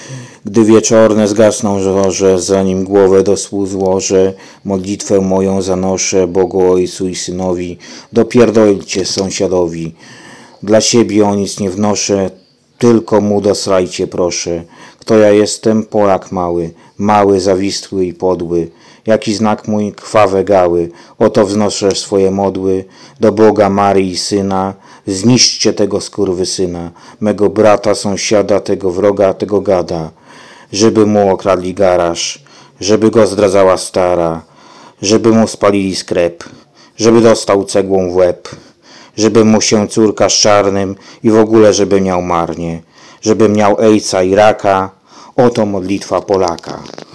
Gdy wieczorne zgasną żorze, zanim głowę do słów złożę, modlitwę moją zanoszę Bogu Ojcu i Synowi, dopierdolcie sąsiadowi. Dla siebie o nic nie wnoszę, tylko mu dosrajcie proszę. Kto ja jestem? Polak mały, mały, zawistły i podły. Jaki znak mój? Krwawe gały. Oto wznoszę swoje modły do Boga, Maryi i Syna. Zniszczcie tego skurwysyna, mego brata, sąsiada, tego wroga, tego gada. Żeby mu okradli garaż, żeby go zdradzała stara, żeby mu spalili sklep, żeby dostał cegłą w łeb, żeby mu się córka z czarnym i w ogóle żeby miał marnie, żeby miał ojca i raka. Oto modlitwa Polaka.